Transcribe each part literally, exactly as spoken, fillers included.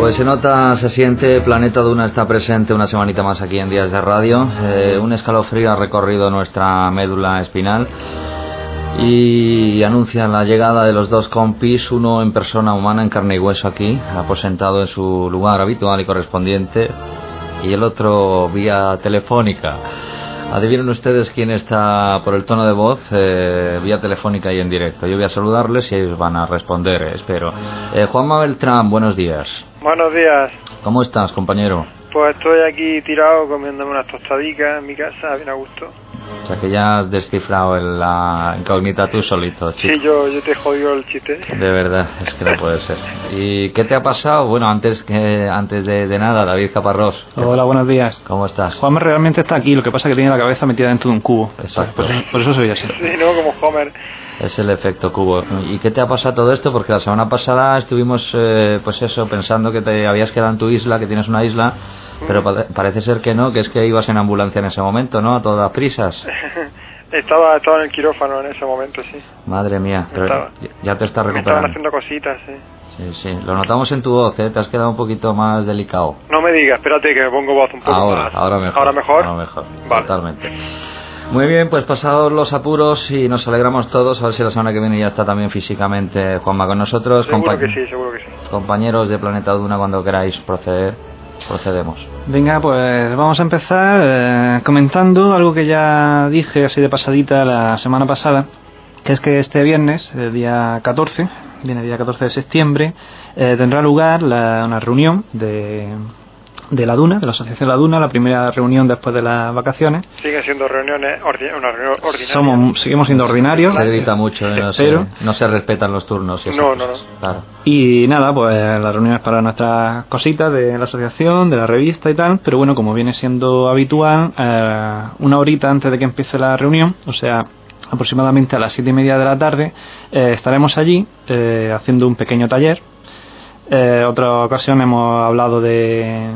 Pues se nota, se siente, Planeta Duna está presente una semanita más aquí en Días de Radio. Eh, un escalofrío ha recorrido nuestra médula espinal y anuncia la llegada de los dos compis, uno en persona humana, en carne y hueso aquí, aposentado en su lugar habitual y correspondiente, y el otro vía telefónica. Adivinen ustedes quién está por el tono de voz, eh, vía telefónica y en directo. Yo voy a saludarles y ellos van a responder, eh, espero. Eh, Juanma Beltrán, buenos días. Buenos días. ¿Cómo estás, compañero? Pues estoy aquí tirado comiéndome unas tostadicas en mi casa, bien a gusto. O sea que ya has descifrado en la incógnita tú solito, chico. Sí, yo, yo te he jodido el chiste. De verdad, es que no puede ser. ¿Y qué te ha pasado? Bueno, antes que antes de, de nada, David Caparrós. Hola, buenos días. ¿Cómo estás? Juanma realmente está aquí, lo que pasa es que tiene la cabeza metida dentro de un cubo. Exacto. Por, por eso soy así. Sí, no, como Homer. Es el efecto cubo. ¿Y qué te ha pasado todo esto? Porque la semana pasada estuvimos, eh, pues eso, pensando que te habías quedado en tu isla, que tienes una isla, pero pa- parece ser que no, que es que ibas en ambulancia en ese momento, ¿no? A todas prisas. estaba, estaba en el quirófano en ese momento, sí. Madre mía, pero Estaba- ya te estás Me estaban recuperando. haciendo cositas, sí. Sí, sí, lo notamos en tu voz, ¿eh? Te has quedado un poquito más delicado. No me digas, espérate que me pongo voz un poco Ahora, más. ahora mejor. ¿Ahora mejor? Ahora mejor, Vale. totalmente. Muy bien, pues pasados los apuros y nos alegramos todos, a ver si la semana que viene ya está también físicamente Juanma con nosotros. Seguro Compa- que sí, seguro que sí. Compañeros de Planeta Duna, cuando queráis proceder, procedemos. Venga, pues vamos a empezar eh, comentando algo que ya dije así de pasadita la semana pasada, que es que este viernes, el día catorce, viene el día catorce de septiembre, eh, tendrá lugar la, una reunión de, de la Duna, de la Asociación La Duna, la primera reunión después de las vacaciones. Siguen siendo reuniones ordi- una reunión ordinaria. Somos, seguimos siendo ordinarios. Se grita mucho, ¿eh? no, se, Pero- no se respetan los turnos. Y esas No, no, cosas. Claro. Y nada, pues la reunión es para nuestras cositas de la asociación, de la revista y tal, pero bueno, como viene siendo habitual, eh, una horita antes de que empiece la reunión, o sea, aproximadamente a las siete y media de la tarde, eh, estaremos allí eh, haciendo un pequeño taller. Eh, otra ocasión hemos hablado de,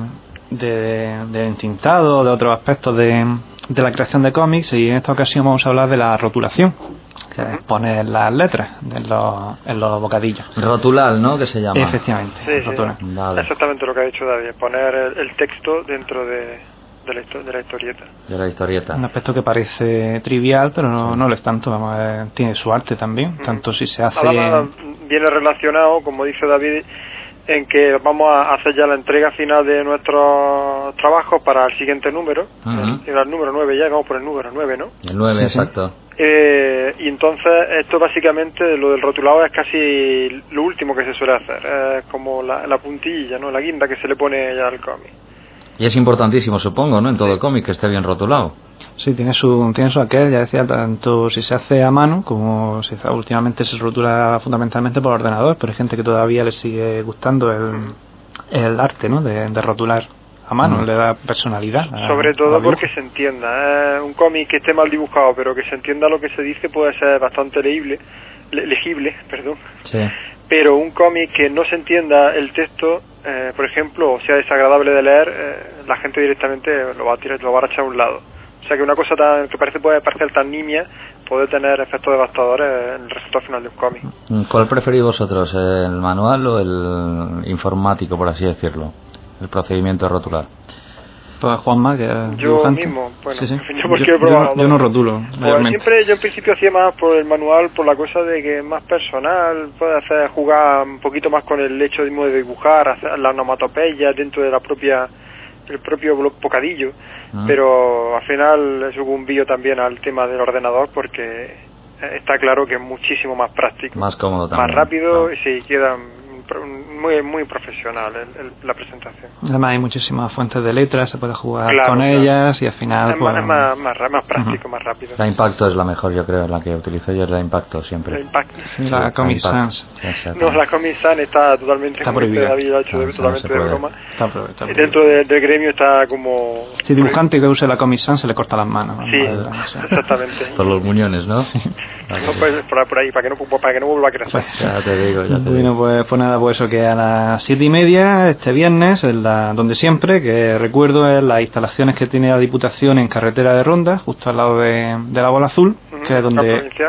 de, de entintado, de otros aspectos de, de la creación de cómics, y en esta ocasión vamos a hablar de la rotulación, que es poner las letras en los, en los bocadillos. Rotulal, ¿no? Que se llama. Efectivamente, Sí, sí. rotura. Vale. Exactamente lo que ha dicho David, poner el, el texto dentro de, de, la, histo- de la historieta. De la historieta. Un aspecto que parece trivial, pero no, no lo es tanto. Vamos a ver, tiene su arte también, tanto si se hace. Además, viene relacionado, como dice David, en que vamos a hacer ya la entrega final de nuestros trabajos para el siguiente número. Ujú. Era el número nueve ya, vamos por el número nueve, ¿no? El nueve, Sí, sí. exacto. Eh, y entonces esto básicamente, lo del rotulado es casi lo último que se suele hacer, es como la, la puntilla, ¿no? La guinda que se le pone ya al cómic. Y es importantísimo, supongo, ¿no? En todo cómic que esté bien rotulado. Sí, tiene su, tiene su aquel, ya decía, tanto si se hace a mano como si se- últimamente se rotula fundamentalmente por ordenador, pero hay gente que todavía le sigue gustando el, el arte, ¿no? De, de rotular a mano, Mm. le da personalidad. a- Sobre a todo los porque dibujos. se entienda. Eh, un cómic que esté mal dibujado, pero que se entienda lo que se dice, puede ser bastante leíble, le- legible, perdón. Sí. Pero un cómic que no se entienda el texto, eh, por ejemplo, o sea desagradable de leer, eh, la gente directamente lo va a tirar, lo va a echar a un lado. O sea que una cosa tan, que parece puede parecer tan nimia puede tener efectos devastadores en el resultado final de un cómic. ¿Cuál preferís vosotros, el manual o el informático, por así decirlo? El procedimiento de rotular. Pues Juanma, que es Yo dibujante. mismo, bueno, Sí, sí. yo porque yo, he probado, yo no ¿no? rotulo, Pues mayormente. siempre yo en principio hacía más por el manual, por la cosa de que es más personal, puede hacer jugar un poquito más con el hecho mismo de dibujar, hacer la onomatopeya dentro de la propia el propio blo- bocadillo, Ah. pero al final es un vío también al tema del ordenador porque está claro que es muchísimo más práctico, Más cómodo también. más rápido, Claro. y sí, queda pro- muy muy profesional el- el- la presentación. Además hay muchísimas fuentes de letras, se puede jugar Claro, con claro. ellas y al final... Es pues, más, es más, más, ra- más práctico, más rápido. La Impacto es la mejor, yo creo, la que utilizo yo es la Impacto siempre. El Impact. sí, la Sí, Comic Impact. Sans. Exacto. No, la Comic Sans está totalmente, Está como dice prohibida. David, lo ha hecho de- No, eso no totalmente se de puede. broma. Está pro- está Y pro- dentro de- del gremio está como... Si dibujante que use la Comic Sans se le corta las manos. Sí, vamos, o sea. exactamente. Por los muñones, ¿no? No, pues, por, por ahí, para que, no, para que no vuelva a crecer. Ya te digo, ya te Bueno, digo. pues, pues nada, pues eso, que a las siete y media este viernes, en la, donde siempre, que recuerdo es las instalaciones que tiene la Diputación en carretera de Ronda, justo al lado de, de la Bola Azul, Ujú, que es la donde provincial.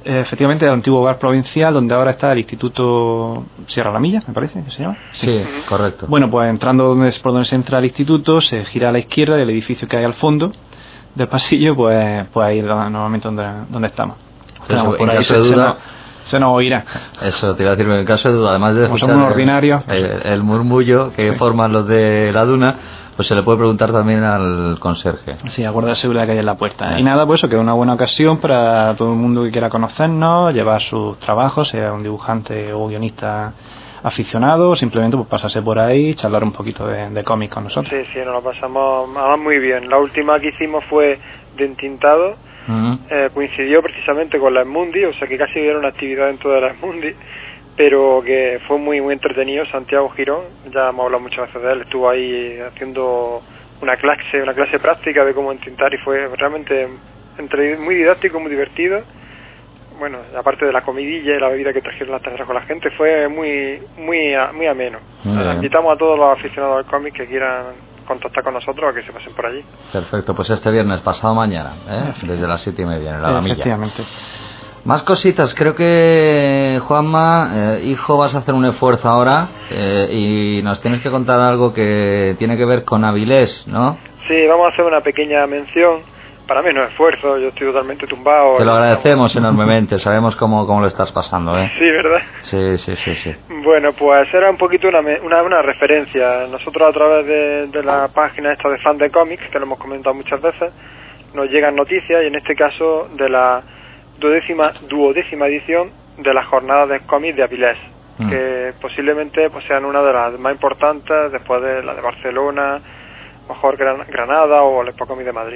Efectivamente, el antiguo bar provincial, donde ahora está el Instituto Sierra La Milla, me parece que se llama. Sí, sí, correcto. Bueno, pues entrando donde, por donde se entra el instituto, se gira a la izquierda del edificio que hay al fondo del pasillo, pues, pues ahí es normalmente donde, donde estamos. Pero por en ahí caso se, de se, duda, nos, se nos oirá. Eso te iba a decir, en caso de duda, además de Como escuchar somos unos ordinarios, el, el, el murmullo que sí. forman los de la duna, pues se le puede preguntar también al conserje. Sí, acuerda de seguridad que hay en la puerta. Sí. Y nada, pues eso, que es una buena ocasión para todo el mundo que quiera conocernos, llevar sus trabajos, sea un dibujante o guionista aficionado, simplemente pues pasarse por ahí, charlar un poquito de, de cómic con nosotros. Sí, sí, nos lo pasamos muy bien. La última que hicimos fue de entintado, uh-huh. eh, coincidió precisamente con la Esmundi, o sea que casi era una actividad dentro de la Esmundi, pero que fue muy muy entretenido. Santiago Girón, ya hemos hablado muchas veces de él, estuvo ahí haciendo una clase, una clase práctica de cómo entintar y fue realmente entre, muy didáctico, muy divertido. Bueno, aparte de la comidilla y la bebida que trajeron las tazas con la gente, fue muy muy muy ameno. Muy Invitamos a todos los aficionados al cómic que quieran contactar con nosotros a que se pasen por allí. Perfecto, pues este viernes, pasado mañana, ¿eh? Desde las siete y media en la Lamilla. Efectivamente. Más cositas, creo que Juanma, eh, hijo, vas a hacer un esfuerzo ahora eh, y nos tienes que contar algo que tiene que ver con Avilés, ¿no? Sí, vamos a hacer una pequeña mención. Para mí no es esfuerzo, yo estoy totalmente tumbado. Te lo agradecemos enormemente, sabemos cómo, cómo lo estás pasando, ¿eh? Sí, ¿verdad? Sí, sí, sí, sí. Bueno, pues era un poquito una, una, una referencia. Nosotros a través de, de la página esta de Fan de Cómics, que lo hemos comentado muchas veces, nos llegan noticias y en este caso de la duodécima, duodécima edición de las jornadas de cómics de Avilés, mm. que posiblemente pues sean una de las más importantes después de la de Barcelona, mejor Granada o el Expo Cómic de Madrid.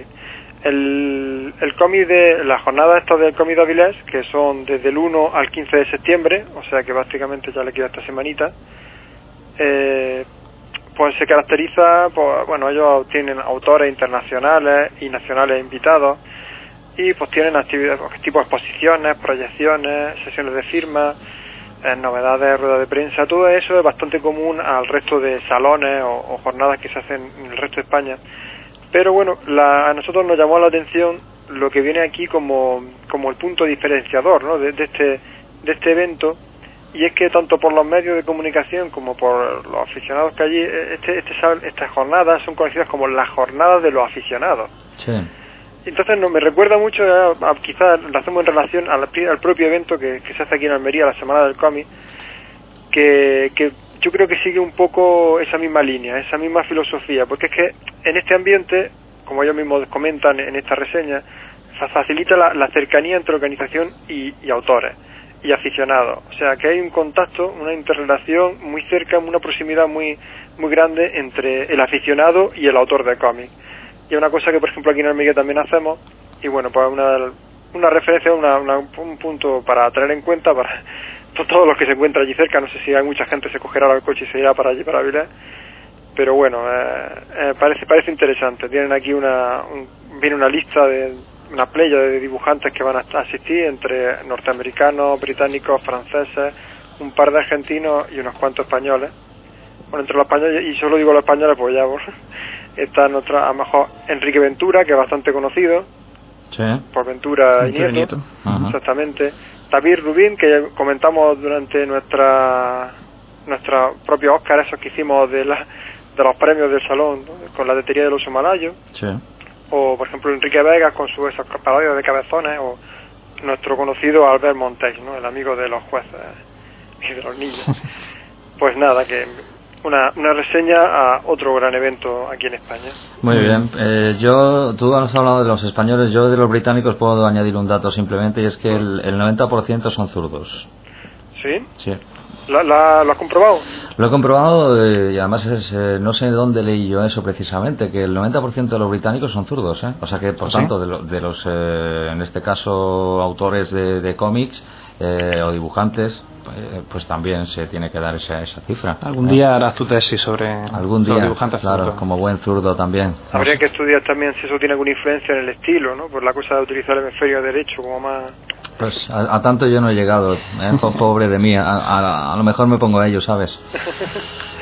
El, el cómic de las jornadas estas del cómic de Avilés, que son desde el uno al quince de septiembre, o sea que prácticamente ya le queda esta semanita, eh, pues se caracteriza, pues, bueno, ellos tienen autores internacionales y nacionales invitados y pues tienen actividades, tipo exposiciones, proyecciones, sesiones de firma, eh, novedades, ruedas de prensa. Todo eso es bastante común al resto de salones o, o jornadas que se hacen en el resto de España. Pero bueno, la, a nosotros nos llamó la atención lo que viene aquí como, como el punto diferenciador, ¿no? de, de este de este evento, y es que tanto por los medios de comunicación como por los aficionados que allí, este, este, estas jornadas son conocidas como las jornadas de los aficionados. Sí. Entonces no, me recuerda mucho, a, a, quizás lo hacemos en relación al, al propio evento que, que se hace aquí en Almería, la Semana del Cómic, que, que yo creo que sigue un poco esa misma línea, esa misma filosofía, porque es que en este ambiente, como ellos mismos comentan en esta reseña, facilita la, la cercanía entre organización y, y autores y aficionados, o sea que hay un contacto, una interrelación muy cerca, una proximidad muy muy grande entre el aficionado y el autor de cómic. Y es una cosa que por ejemplo aquí en Almería también hacemos, y bueno, pues una, una referencia, una, una, un punto para tener en cuenta para todos los que se encuentran allí cerca. No sé si hay mucha gente se cogerá el coche y se irá para allí, para Avilés, pero bueno, eh, eh, parece parece interesante. Tienen aquí una un, viene una lista de una playa de dibujantes que van a asistir, entre norteamericanos, británicos, franceses, un par de argentinos y unos cuantos españoles. Bueno, entre los españoles, y solo digo los españoles pues ya bueno, está nuestra, a lo mejor Enrique Ventura, que es bastante conocido, sí, por Ventura y Nieto, Nieto. Exactamente. David Rubín, que ya comentamos durante nuestra nuestra propia Oscar, esos que hicimos de la, de los premios del salón, ¿no? Con la tetería del oso malayo. Sí. O por ejemplo Enrique Vegas con sus esos parodias de cabezones, o nuestro conocido Albert Montes, ¿no? El amigo de los jueces y de los niños. Pues nada, que una, una reseña a otro gran evento aquí en España. Muy bien, eh, yo, tú has hablado de los españoles, yo de los británicos puedo añadir un dato simplemente, y es que el, el noventa por ciento son zurdos. ¿Sí? Sí. ¿La, la, ¿Lo has comprobado? Lo he comprobado, eh, y además es, eh, no sé dónde leí yo eso precisamente, que el noventa por ciento de los británicos son zurdos, ¿eh? O sea que por ¿Sí? tanto de, lo, de los, eh, en este caso, autores de, de cómics eh, o dibujantes, eh, pues también se tiene que dar esa, esa cifra. Algún ¿eh? día harás tu tesis sobre Algún día, los dibujantes claro, zurdos. como buen zurdo también. Habría no que sé. estudiar también si eso tiene alguna influencia en el estilo, ¿no? Por la cosa de utilizar el hemisferio derecho como más... Pues a, a tanto yo no he llegado, ¿eh? Pobre de mí, a, a, a lo mejor me pongo a ello, ¿sabes?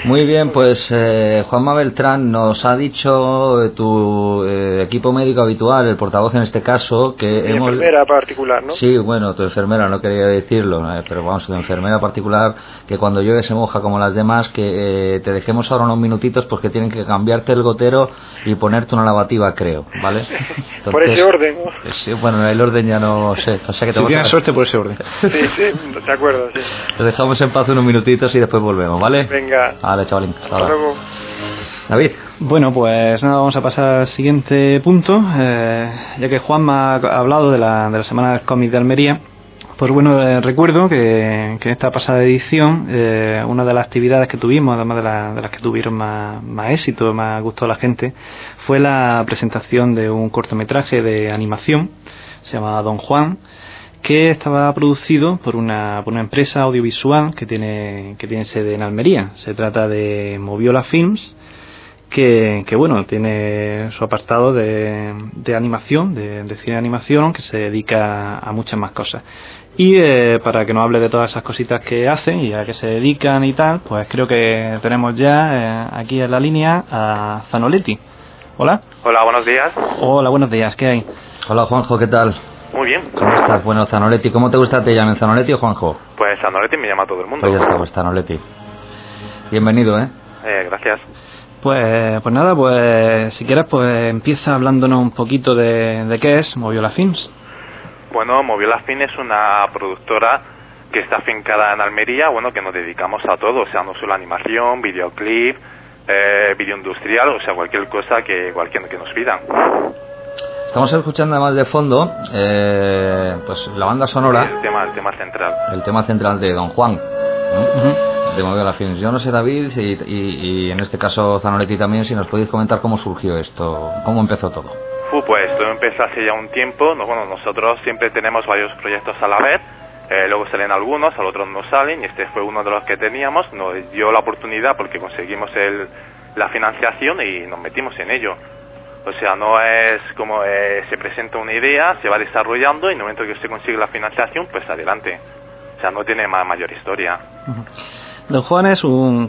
Muy bien, pues eh, Juanma Beltrán, nos ha dicho eh, tu eh, equipo médico habitual, el portavoz en este caso, que Mi hemos... enfermera particular, ¿no? Sí, bueno, tu enfermera, no quería decirlo, eh, pero vamos, tu enfermera particular, que cuando llueve se moja como las demás, que eh, te dejemos ahora unos minutitos porque tienen que cambiarte el gotero y ponerte una lavativa, creo, ¿vale? Entonces, por ese orden, ¿no? Eh, sí, bueno, el orden ya no sé, o sea que te Si tienes suerte, por ese orden. Sí, sí, de acuerdo, sí. Te dejamos en paz unos minutitos y después volvemos, ¿vale? Venga. Vale, chavalín. Hasta Hasta ahora. luego. David. Bueno, pues nada, vamos a pasar al siguiente punto. Eh, ya que Juanma ha hablado de la, de la Semana del Cómic de Almería, pues bueno, eh, recuerdo que, que en esta pasada edición, eh, una de las actividades que tuvimos, además de, la, de las que tuvieron más, más éxito, más gustó a la gente, fue la presentación de un cortometraje de animación, se llama Don Juan, que estaba producido por una, por una empresa audiovisual que tiene, que tiene sede en Almería. Se trata de Moviola Films, que, que bueno, tiene su apartado de, de animación, de, de cine de animación, que se dedica a muchas más cosas. Y eh, para que nos hable de todas esas cositas que hacen y a qué se dedican y tal, pues creo que tenemos ya eh, aquí en la línea a Zanoletti. Hola. Hola, buenos días. Hola, buenos días, ¿qué hay? Hola, Juanjo, ¿qué tal? Muy bien. ¿Cómo estás? Bueno, Zanoletti, ¿cómo te gusta que te llamen, Zanoletti o Juanjo? Pues Zanoletti me llama todo el mundo. Pues ya está, pues Zanoletti. Bienvenido, ¿eh? Eh, gracias. Pues, pues nada, pues si quieres, pues empieza hablándonos un poquito de, de qué es Moviola Films. Bueno, Moviola Films es una productora que está afincada en Almería, bueno, que nos dedicamos a todo, o sea, no solo animación, videoclip, eh, video industrial, o sea, cualquier cosa que cualquier que nos pidan. Estamos escuchando además de fondo eh, pues la banda sonora, El tema, el tema central. el tema central de Don Juan, ¿eh? Uh-huh. De Moviola Films. Yo no sé, David, y, y, y en este caso Zanoletti también, si nos podéis comentar cómo surgió esto, cómo empezó todo. Uh, pues todo empezó hace ya un tiempo. No, bueno, nosotros siempre tenemos varios proyectos a la vez, eh, luego salen algunos, al otros no salen, y este fue uno de los que teníamos. Nos dio la oportunidad porque conseguimos el, la financiación y nos metimos en ello. O sea, no es como eh, se presenta una idea, se va desarrollando y en el momento que se consigue la financiación, pues adelante. O sea, no tiene ma- mayor historia. Uh-huh. Don Juan es un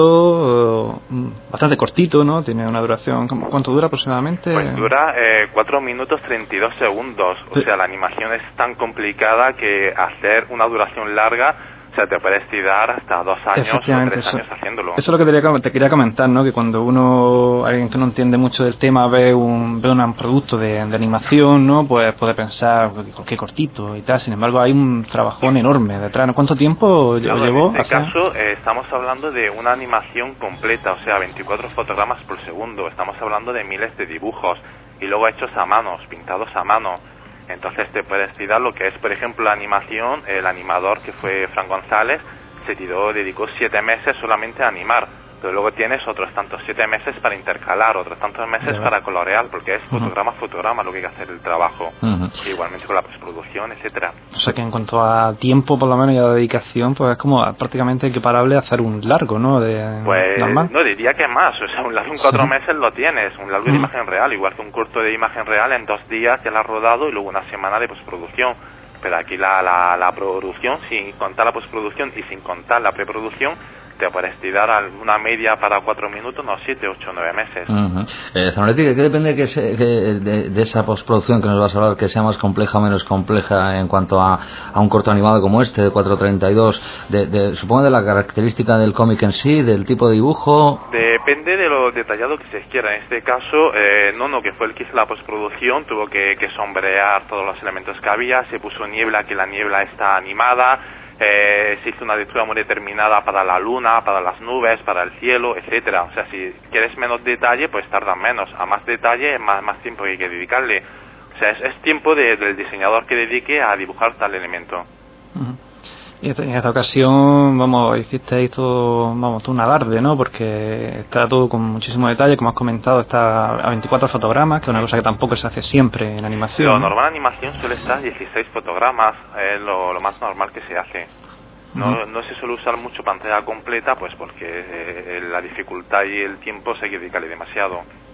corto, uh, bastante cortito, ¿no? Tiene una duración, ¿cuánto dura aproximadamente? Pues dura eh, cuatro minutos treinta y dos segundos. O sea, la animación es tan complicada que hacer una duración larga, o sea, te puedes tirar hasta dos años o tres eso, años haciéndolo. Eso es lo que te quería, te quería comentar, ¿no? Que cuando uno, alguien que no entiende mucho del tema, ve un, ve un producto de, de animación, ¿no? Pues puede pensar, qué cortito y tal. Sin embargo, hay un trabajón enorme detrás. ¿Cuánto tiempo claro, llevó? En este hacer? caso, eh, estamos hablando de una animación completa, o sea, veinticuatro fotogramas por segundo. Estamos hablando de miles de dibujos y luego hechos a manos, pintados a mano. Entonces te puedes tirar lo que es, por ejemplo, la animación. El animador, que fue Fran González, se tiró, dedicó siete meses solamente a animar, pero luego tienes otros tantos siete meses para intercalar, otros tantos meses yeah. para colorear, porque es fotograma a uh-huh. fotograma lo que hay que hacer el trabajo, uh-huh. igualmente con la postproducción, etcétera. O sea que en cuanto a tiempo, por lo menos, y a dedicación, pues es como prácticamente equiparable a hacer un largo, ¿no? De, pues normal. No, diría que más, o sea, un largo en cuatro sí. meses lo tienes, un largo uh-huh. de imagen real, igual que un corto de imagen real en dos días ya lo has rodado y luego una semana de postproducción. Pero aquí la, la, la producción, sin contar la postproducción y sin contar la preproducción, te puedes tirar una media para cuatro minutos, no siete, ocho, nueve meses. Uh-huh. eh, Zanoletti, ¿qué depende que se, que de, de esa postproducción que nos vas a hablar, que sea más compleja o menos compleja en cuanto a, a un corto animado como este, de cuatro treinta y dos? De, de, supongo de la característica del cómic en sí, del tipo de dibujo. Depende de lo detallado que se quiera. En este caso, eh, Nono, que fue el que hizo la postproducción, tuvo que, que sombrear todos los elementos que había, se puso niebla, que la niebla está animada. Eh, se hizo una textura muy determinada para la luna, para las nubes, para el cielo, etcétera. O sea, si quieres menos detalle, pues tarda menos. A más detalle, más, más tiempo hay que dedicarle. O sea, es, es tiempo de, del diseñador que dedique a dibujar tal elemento. Uh-huh. Y en esta ocasión, vamos, hiciste todo, vamos, todo un alarde, ¿no? Porque está todo con muchísimo detalle, como has comentado, está a veinticuatro fotogramas, que es una cosa que tampoco se hace siempre en animación. Lo normal en animación suele estar dieciséis fotogramas, es lo, lo más normal que se hace. No, uh-huh. no se suele usar mucho pantalla completa, pues porque eh, la dificultad y el tiempo se hay que dedicarle demasiado.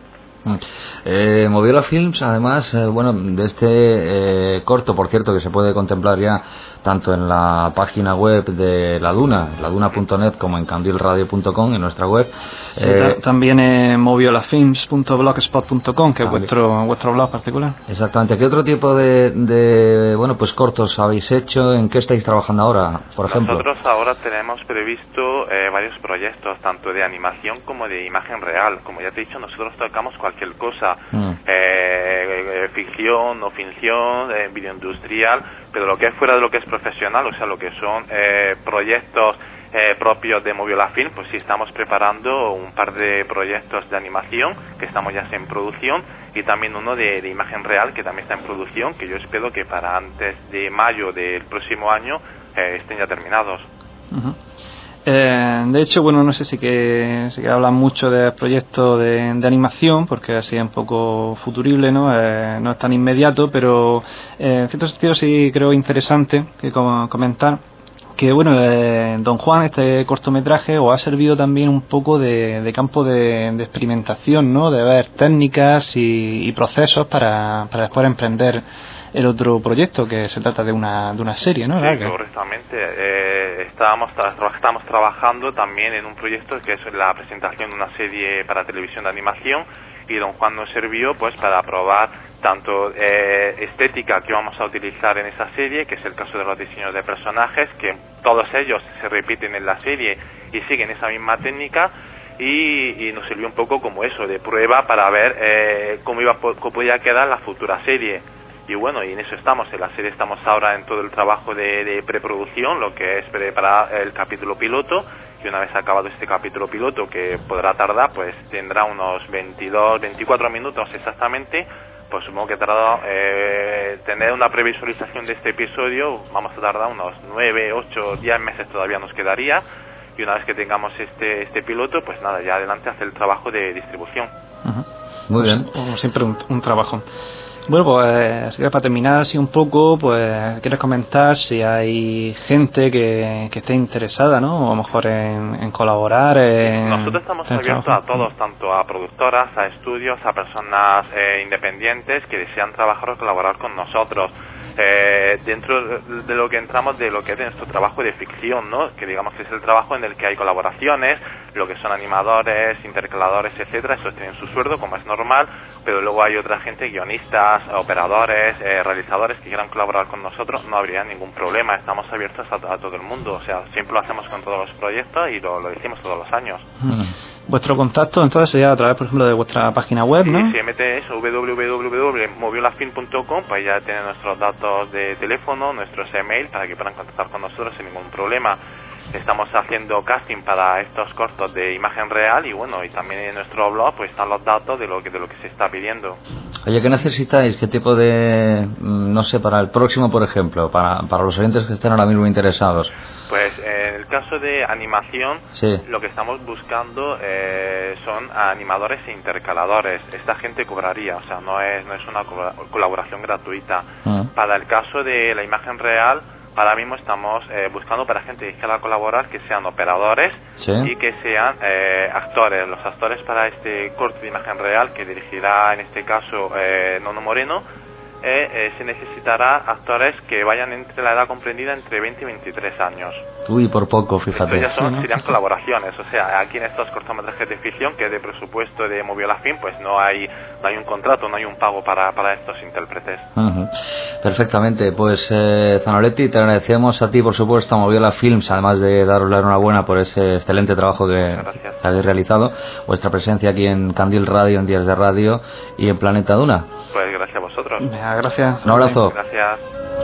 Eh, Moviola Films, además, eh, bueno, de este eh, corto, por cierto, que se puede contemplar ya tanto en la página web de La Duna, laduna punto net, como en candilradio punto com, en nuestra web. Sí, eh, también en moviolafilms punto blogspot punto com, que es vuestro vuestro blog particular. Exactamente. ¿Qué otro tipo de, de bueno pues cortos habéis hecho? ¿En qué estáis trabajando ahora, por ejemplo? Nosotros ahora tenemos previsto eh, varios proyectos, tanto de animación como de imagen real. Como ya te he dicho, nosotros tocamos cualquier cosa, mm. eh, eh, ficción, no ficción, eh, video industrial, pero lo que es fuera de lo que es profesional, o sea, lo que son eh, proyectos eh, propios de Moviola Film, pues sí estamos preparando un par de proyectos de animación que estamos ya en producción, y también uno de, de imagen real que también está en producción, que yo espero que para antes de mayo del próximo año eh, estén ya terminados. Uh-huh. Eh, de hecho, bueno, no sé si que, si que hablan mucho de proyectos de, de animación, porque así es un poco futurible, ¿no? Eh, no es tan inmediato, pero eh, en cierto sentido sí creo interesante que como, comentar que, bueno, eh, Don Juan, este cortometraje, os ha servido también un poco de, de campo de, de experimentación, ¿no? De ver técnicas y, y procesos para, para después emprender el otro proyecto, que se trata de una de una serie, ¿no? Sí, correctamente. Eh, estábamos, tra- estamos trabajando también en un proyecto que es la presentación de una serie para televisión de animación, y Don Juan nos sirvió pues para probar tanto eh, estética que vamos a utilizar en esa serie, que es el caso de los diseños de personajes, que todos ellos se repiten en la serie y siguen esa misma técnica, y, y nos sirvió un poco como eso, de prueba para ver eh, cómo iba cómo podía quedar la futura serie. Y bueno, y en eso estamos, en la serie estamos ahora en todo el trabajo de, de preproducción, lo que es preparar el capítulo piloto, y una vez acabado este capítulo piloto, que podrá tardar, pues tendrá unos veintidós, veinticuatro minutos exactamente, pues supongo que tarda eh, tener una previsualización de este episodio, vamos a tardar unos nueve, ocho, diez meses todavía nos quedaría, y una vez que tengamos este este piloto, pues nada, ya adelante hacer el trabajo de distribución. Uh-huh. Muy bien. Como siempre, un, un trabajo. Bueno, pues para terminar así un poco, pues ¿quieres comentar si hay gente que, que esté interesada, ¿no? O a lo mejor en, en colaborar. En, Nosotros estamos en abiertos trabajo. a todos, tanto a productoras, a estudios, a personas eh, independientes que desean trabajar o colaborar con nosotros. Eh, dentro de lo que entramos de lo que es nuestro trabajo de ficción, ¿no? Que digamos que es el trabajo en el que hay colaboraciones, lo que son animadores, intercaladores, etcétera, esos tienen su sueldo como es normal, pero luego hay otra gente, guionistas, operadores, eh, realizadores que quieran colaborar con nosotros, no habría ningún problema, estamos abiertos a, a todo el mundo, o sea, siempre lo hacemos con todos los proyectos y lo, lo decimos todos los años. Mm. Vuestro contacto entonces sería a través, por ejemplo, de vuestra página web, ¿no? Sí, si metes w w w punto moviolafilm punto com, pues ya tienen nuestros datos de teléfono, nuestros email, para que puedan contactar con nosotros sin ningún problema. Estamos haciendo casting para estos cortos de imagen real, y bueno, y también en nuestro blog pues están los datos de lo que de lo que se está pidiendo. Oye, ¿qué necesitáis? ¿Qué tipo de, no sé, para el próximo, por ejemplo, para, para los oyentes que estén ahora mismo interesados? Pues en el caso de animación, sí. Lo que estamos buscando eh, son animadores e intercaladores. Esta gente cobraría, o sea, no es no es una colaboración gratuita. Uh-huh. Para el caso de la imagen real, ahora mismo estamos eh, buscando para gente que quiera colaborar, que sean operadores, ¿sí? Y que sean eh, actores. Los actores para este corto de imagen real, que dirigirá en este caso eh, Nono Moreno, eh, eh, se necesitará actores que vayan entre la edad comprendida entre veinte y veintitrés años. Uy, por poco, fíjate. Entonces ya son, serían colaboraciones, o sea, aquí en estos cortometrajes de ficción, que de presupuesto de Moviola Film, pues no hay no hay un contrato, no hay un pago para, para estos intérpretes. Uh-huh. Perfectamente, pues eh, Zanoletti, te agradecemos a ti, por supuesto, a Moviola Films, además de daros la enhorabuena por ese excelente trabajo que, que habéis realizado, vuestra presencia aquí en Candil Radio, en Días de Radio y en Planeta Duna. Pues gracias a vosotros. Gracias. Un abrazo. Gracias.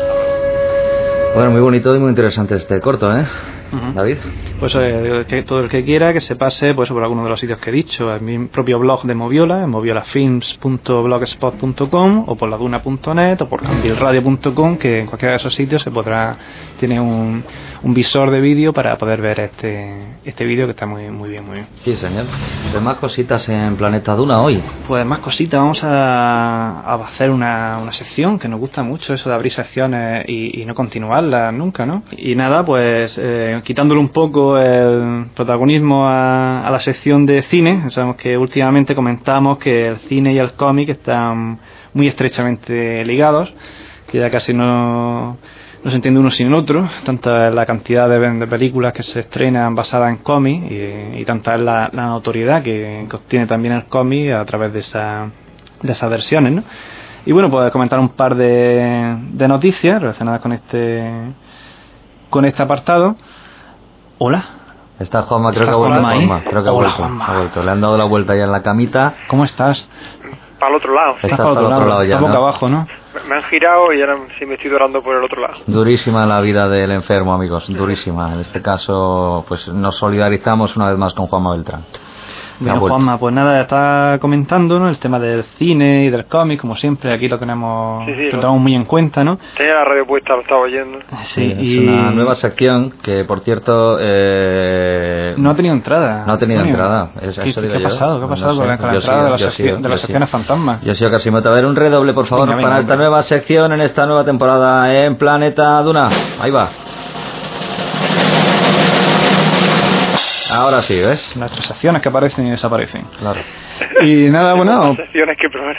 Bueno, muy bonito y muy interesante este corto, ¿eh? Uh-huh. David. Pues eh, que todo el que quiera que se pase pues por alguno de los sitios que he dicho, en mi propio blog de Moviola, en moviolafilms punto blogspot punto com, o por laduna punto net, o por candilradio punto com, que en cualquiera de esos sitios se podrá, tiene un, un visor de vídeo para poder ver este este vídeo, que está muy muy bien, muy bien. Sí, señor. Pues más cositas en Planeta Duna hoy. Pues más cositas, vamos a, a hacer una, una sección que nos gusta mucho, eso de abrir secciones y, y no continuarlas nunca, ¿no? Y nada, pues eh, eh, quitándole un poco el protagonismo a, a la sección de cine. Sabemos que últimamente comentamos que el cine y el cómic están muy estrechamente ligados, que ya casi no, no se entiende uno sin el otro, tanta es la cantidad de, de películas que se estrenan basadas en cómic y, y tanta es la, la notoriedad que, que obtiene también el cómic a través de, esa, de esas versiones, ¿no? Y bueno, pues comentar un par de, de noticias relacionadas con este con este apartado. Hola. Está Juanma, creo que ha vuelto. Juanma, creo que ha vuelto, ha vuelto. Le han dado la vuelta ya en la camita. ¿Cómo estás? Para el otro lado. Estás para el otro lado, lado ya, está boca ¿no? abajo, ¿no? Me han girado y ahora sí me estoy dorando por el otro lado. Durísima la vida del enfermo, amigos, durísima. En este caso, pues nos solidarizamos una vez más con Juanma Beltrán. Bueno, Juanma, pues nada, está comentando, ¿no?, el tema del cine y del cómic, como siempre, aquí lo tenemos, sí, sí, lo tenemos muy en cuenta, ¿no? Tenía la radio puesta, lo estaba oyendo. Sí, es y... una nueva sección que, por cierto, eh... no ha tenido entrada. No ha tenido Antonio. entrada. Es, ¿Qué, eso ¿qué digo ha pasado? yo? ¿Qué ha pasado no con, sé. la, con la Yo entrada sigo, de las, yo sección, sigo, de las secciones sigo. fantasmas? Yo sigo casi. A ver, un redoble, por favor, venga, venga, para esta venga. nueva sección, en esta nueva temporada en Planeta Duna. Ahí va. Ahora sí, ¿ves? Nuestras secciones que aparecen y desaparecen. Claro. Y nada, bueno... secciones que probar.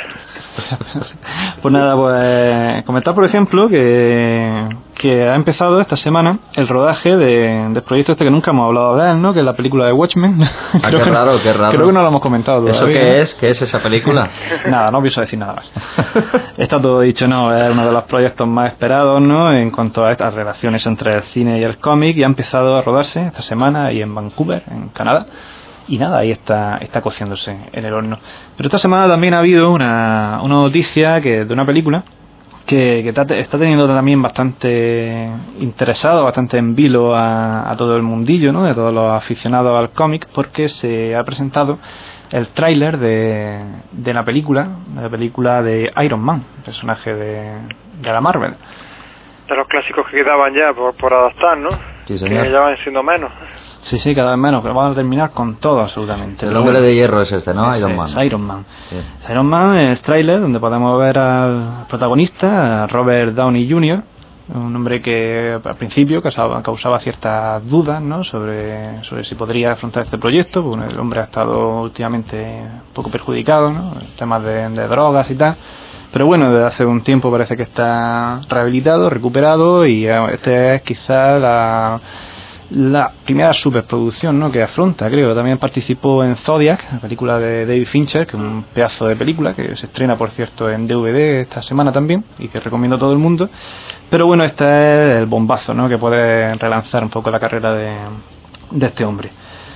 Pues nada, pues comentar, por ejemplo, que, que ha empezado esta semana el rodaje de, del proyecto este que nunca hemos hablado de él, ¿no?, que es la película de Watchmen. Ah, qué raro, qué raro. Creo que no lo hemos comentado todavía. ¿Eso qué es? ¿Qué es esa película? Nada, no pienso decir nada más. Está todo dicho, ¿no? Es uno de los proyectos más esperados, ¿no?, en cuanto a estas relaciones entre el cine y el cómic, y ha empezado a rodarse esta semana ahí en Vancouver, en Canadá. Y nada, ahí está, está cociéndose en el horno. Pero esta semana también ha habido una, una noticia que de una película que, que está teniendo también bastante interesado, bastante en vilo a, a todo el mundillo, ¿no?, de todos los aficionados al cómic, porque se ha presentado el tráiler de, de la película, de la película de Iron Man, personaje de, de la Marvel. De los clásicos que quedaban ya por, por adaptar, ¿no? Sí, señor. Que ya van siendo menos. Sí, sí, cada vez menos, pero vamos a terminar con todo absolutamente. El hombre de hierro es este, ¿no? Ese Iron Man. Es Iron Man. Sí. Es Iron Man, el tráiler donde podemos ver al protagonista, a Robert Downey junior, un hombre que al principio causaba, causaba ciertas dudas, ¿no?, sobre, sobre si podría afrontar este proyecto, porque el hombre ha estado últimamente un poco perjudicado, ¿no?, temas de, de drogas y tal. Pero bueno, desde hace un tiempo parece que está rehabilitado, recuperado, y este es quizás la, la primera superproducción, ¿no?, que afronta, creo. También participó en Zodiac, la película de David Fincher, que es un pedazo de película que se estrena, por cierto, en D V D esta semana también, y que recomiendo a todo el mundo. Pero bueno, este es el bombazo, ¿no?, que puede relanzar un poco la carrera de, de este hombre.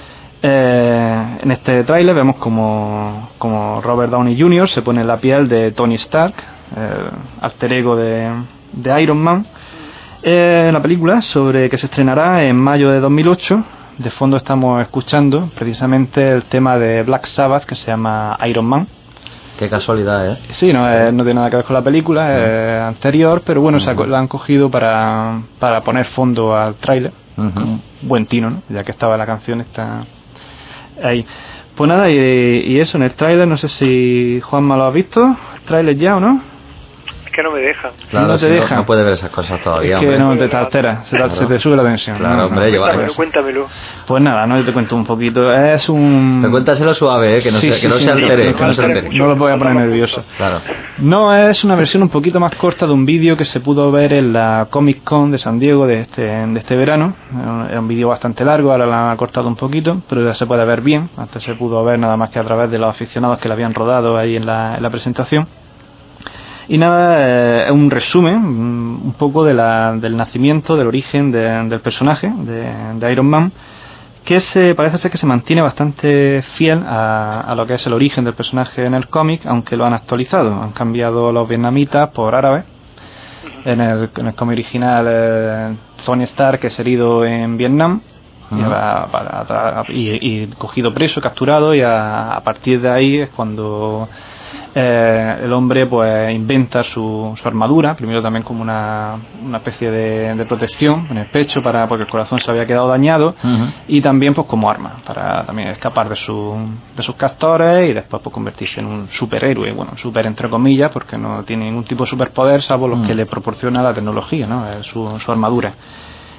Eh, en este tráiler vemos como, como Robert Downey junior se pone en la piel de Tony Stark, eh, alter ego de, de Iron Man. Eh, la película, sobre que se estrenará en mayo de dos mil ocho. De fondo estamos escuchando precisamente el tema de Black Sabbath, que se llama Iron Man. Qué casualidad, ¿eh? Sí, no, eh, no tiene nada que ver con la película, uh-huh. es anterior, pero bueno, uh-huh. se la han cogido para, para poner fondo al tráiler. Uh-huh. Un buen tino, ¿no?, ya que estaba la canción esta ahí. Pues nada, y, y eso en el tráiler, no sé si Juanma lo has visto, el tráiler ya o no. Es que no me deja. Claro, no te si deja. No, no puede ver esas cosas todavía. Es que hombre. no te, te altera, se, claro. se te sube la tensión. Claro, no, hombre, no, yo cuéntamelo, cuéntamelo. Pues nada, no, yo te cuento un poquito. Es un. Pero cuéntaselo suave, ¿eh? Que no, sí, se, sí, que no sí, se altere. No, que no, se altere. no lo voy a poner nervioso. Claro. No, es una versión un poquito más corta de un vídeo que se pudo ver en la Comic Con de San Diego de este, de este verano. Era un vídeo bastante largo, ahora lo han cortado un poquito, pero ya se puede ver bien. Antes se pudo ver nada más que a través de los aficionados que le habían rodado ahí en la, en la presentación. Y nada, es eh, un resumen un poco de la, del nacimiento, del origen de, del personaje de, de Iron Man, que se, parece ser que se mantiene bastante fiel a, a lo que es el origen del personaje en el cómic, aunque lo han actualizado. Han cambiado los vietnamitas por árabes. En el, en el cómic original, eh, Tony Stark es herido en Vietnam uh-huh. y, va, para, y, y cogido preso, capturado, y a, a partir de ahí es cuando eh, el hombre pues inventa su, su armadura, primero también como una, una especie de, de protección en el pecho para porque el corazón se había quedado dañado uh-huh. y también pues como arma para también escapar de, su, de sus castores y después pues convertirse en un superhéroe, bueno, super entre comillas porque no tiene ningún tipo de superpoder salvo los uh-huh. que le proporciona la tecnología, ¿no? su, su armadura.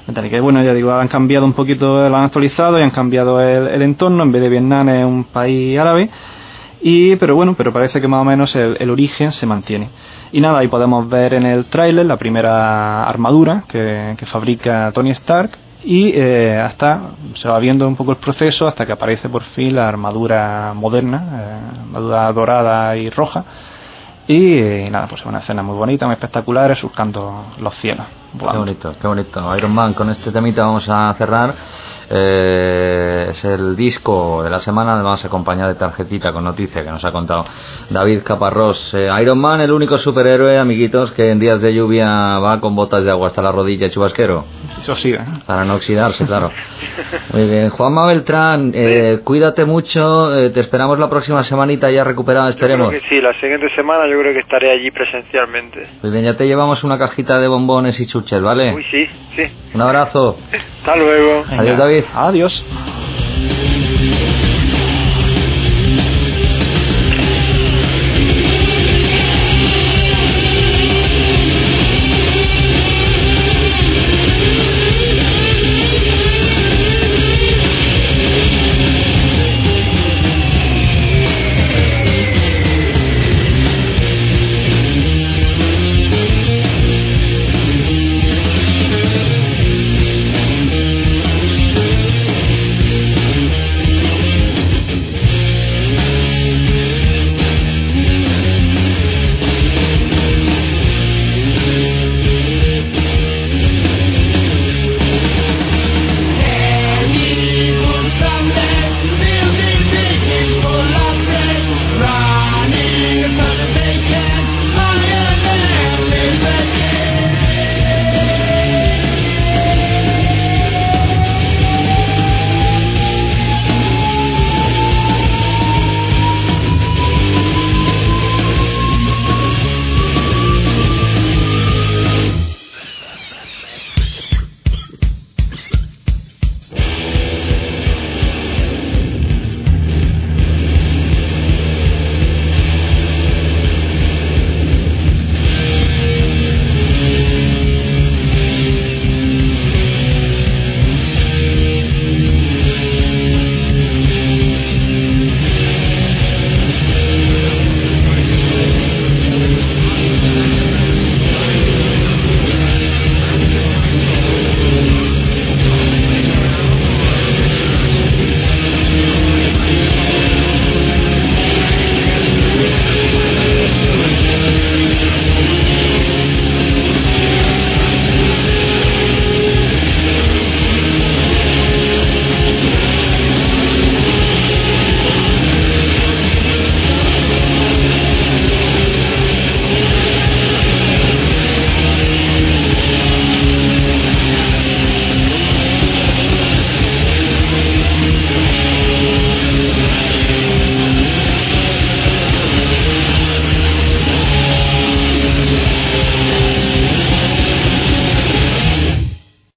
metálica. Y bueno, ya digo, han cambiado un poquito, lo han actualizado y han cambiado el, el entorno. En vez de Vietnam es un país árabe. Y, pero bueno, pero parece que más o menos el, el origen se mantiene. Y nada, ahí podemos ver en el tráiler la primera armadura que, que fabrica Tony Stark. Y eh, hasta se va viendo un poco el proceso hasta que aparece por fin la armadura moderna, eh, armadura dorada y roja. Y, y nada, pues es una escena muy bonita, muy espectacular, surcando los cielos. Volando. Qué bonito, qué bonito. Iron Man, con este temita vamos a cerrar. Eh, es el disco de la semana, además acompañado de tarjetita con noticia que nos ha contado David Caparrós. eh, Iron Man, el único superhéroe, amiguitos, que en días de lluvia va con botas de agua hasta la rodilla y chubasquero. Eso sí, ¿eh? Para no oxidarse, claro. Muy bien, Juanma Beltrán, eh, cuídate mucho, eh, te esperamos la próxima semanita ya recuperado, esperemos. Yo creo que sí, la siguiente semana yo creo que estaré allí presencialmente. Muy bien, ya te llevamos una cajita de bombones y chuches, ¿vale? Uy, sí, sí. Un abrazo. Hasta luego. Venga. Adiós, David. Adiós.